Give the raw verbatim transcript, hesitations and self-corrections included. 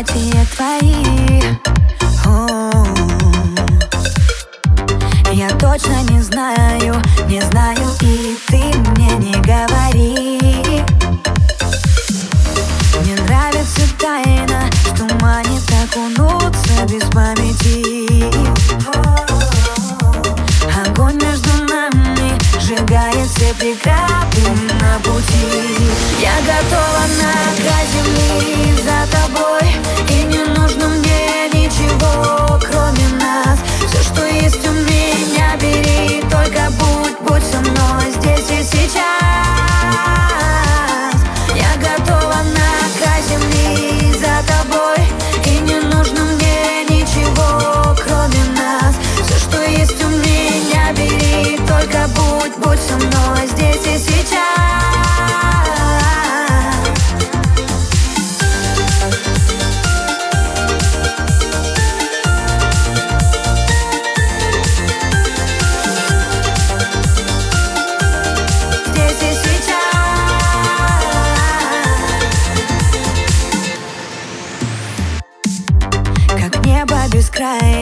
объятия твои. О, я точно не знаю, не знаю, и ты мне не говори. Мне нравится тайна, в тумане окунуться без памяти. Огонь между нами сжигает все преграды на пути. Я готова на край земли за тобой, и не нужно мне ничего, кроме нас. Все, что есть у меня, бери, только будь, будь со мной здесь и сейчас. Я готова на край земли за тобой, и не нужно мне ничего, кроме нас. Все, что есть у меня, бери, только будь, будь со мной здесь и сейчас. Как небо бескрайнее,